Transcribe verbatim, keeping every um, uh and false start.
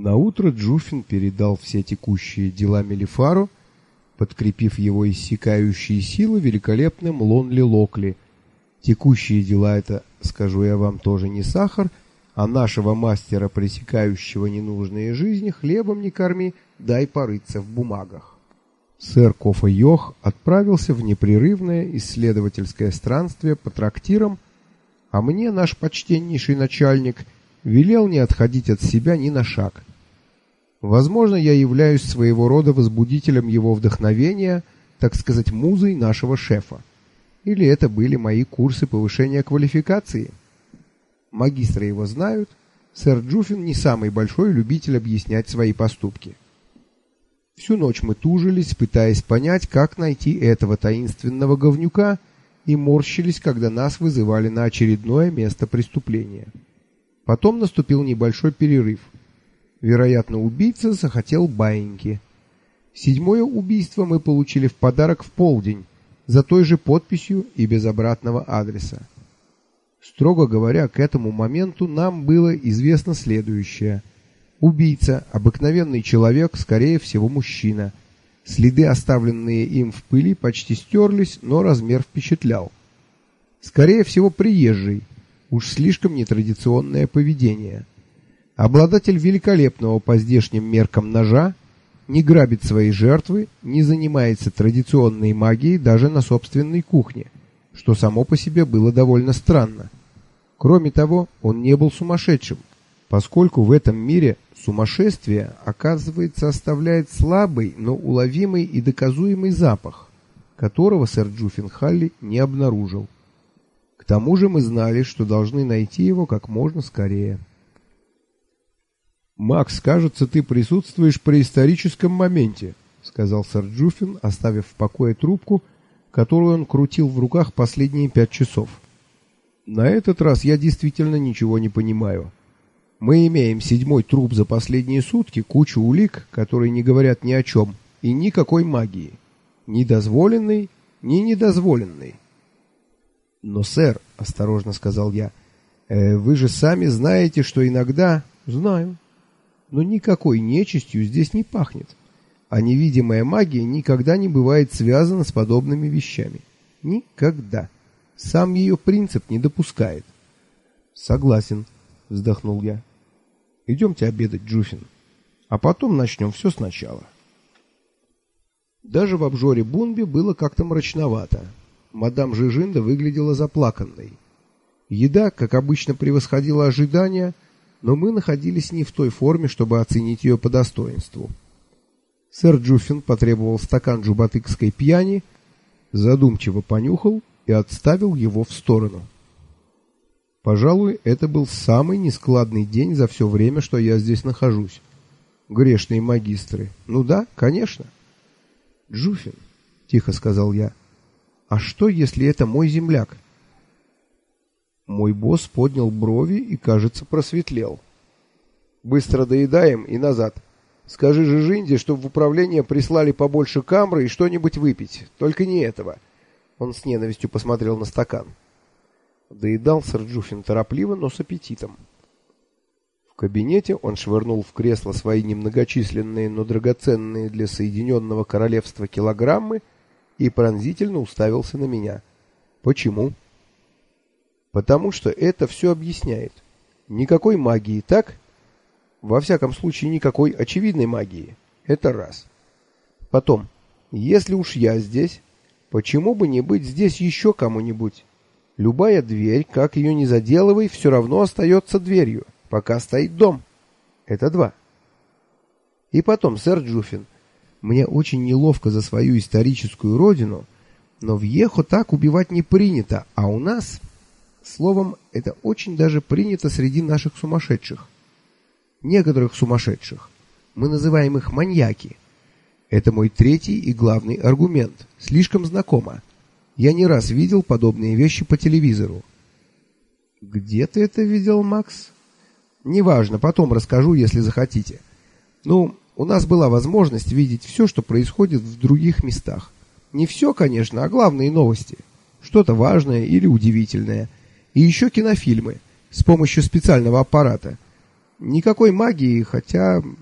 Наутро Джуфин передал все текущие дела Мелифару, подкрепив его иссякающие силы великолепным Лонли Локли. Текущие дела — это, скажу я вам, тоже не сахар, а нашего мастера, пресекающего ненужные жизни, хлебом не корми, дай порыться в бумагах. Сэр Кофа Йох отправился в непрерывное исследовательское странствие по трактирам, а мне наш почтеннейший начальник велел не отходить от себя ни на шаг. Возможно, я являюсь своего рода возбудителем его вдохновения, так сказать, музой нашего шефа. Или это были мои курсы повышения квалификации? Магистры его знают, сэр Джуфин не самый большой любитель объяснять свои поступки. Всю ночь мы тужились, пытаясь понять, как найти этого таинственного говнюка, и морщились, когда нас вызывали на очередное место преступления. Потом наступил небольшой перерыв. Вероятно, убийца захотел баиньки. Седьмое убийство мы получили в подарок в полдень, за той же подписью и без обратного адреса. Строго говоря, к этому моменту нам было известно следующее. Убийца — обыкновенный человек, скорее всего, мужчина. Следы, оставленные им в пыли, почти стерлись, но размер впечатлял. Скорее всего, приезжий. Уж слишком нетрадиционное поведение. Обладатель великолепного по здешним меркам ножа, не грабит свои жертвы, не занимается традиционной магией даже на собственной кухне, что само по себе было довольно странно. Кроме того, он не был сумасшедшим, поскольку в этом мире сумасшествие, оказывается, оставляет слабый, но уловимый и доказуемый запах, которого сэр Джуфин Халли не обнаружил. К тому же мы знали, что должны найти его как можно скорее. «Макс, кажется, ты присутствуешь при историческом моменте», — сказал сэр Джуфин, оставив в покое трубку, которую он крутил в руках последние пять часов. «На этот раз я действительно ничего не понимаю. Мы имеем седьмой труп за последние сутки, кучу улик, которые не говорят ни о чем, и никакой магии. Ни дозволенной, ни недозволенной». «Но, сэр», — осторожно сказал я, э, — «вы же сами знаете, что иногда...» «Знаю. Но никакой нечистью здесь не пахнет, а невидимая магия никогда не бывает связана с подобными вещами. Никогда. Сам ее принцип не допускает». «Согласен», — вздохнул я. «Идемте обедать, Джуфин, а потом начнем все сначала». Даже в обжоре Бунби было как-то мрачновато. Мадам Жижинда выглядела заплаканной. Еда, как обычно, превосходила ожидания, но мы находились не в той форме, чтобы оценить ее по достоинству. Сэр Джуфин потребовал стакан джубатыкской пьяни, задумчиво понюхал и отставил его в сторону. Пожалуй, это был самый нескладный день за все время, что я здесь нахожусь. Грешные магистры. Ну да, конечно. «Джуфин», — тихо сказал я, — «а что, если это мой земляк?» Мой босс поднял брови и, кажется, просветлел. «Быстро доедаем и назад. Скажи Жижинде, чтобы в управление прислали побольше камры и что-нибудь выпить. Только не этого». Он с ненавистью посмотрел на стакан. Доедал сэр Джуфин торопливо, но с аппетитом. В кабинете он швырнул в кресло свои немногочисленные, но драгоценные для Соединенного Королевства килограммы и пронзительно уставился на меня. «Почему?» «Потому что это все объясняет. Никакой магии, так? Во всяком случае, никакой очевидной магии. Это раз. Потом, если уж я здесь, почему бы не быть здесь еще кому-нибудь? Любая дверь, как ее ни заделывай, все равно остается дверью, пока стоит дом. Это два. И потом, сэр Джуфин, мне очень неловко за свою историческую родину, но в Ехо так убивать не принято, а у нас... Словом, это очень даже принято среди наших сумасшедших. Некоторых сумасшедших. Мы называем их маньяки. Это мой третий и главный аргумент. Слишком знакомо. Я не раз видел подобные вещи по телевизору. Где ты это видел, Макс? Неважно, потом расскажу, если захотите. Ну, у нас была возможность видеть все, что происходит в других местах. Не все, конечно, а главные новости. Что-то важное или удивительное. И еще кинофильмы с помощью специального аппарата. Никакой магии, хотя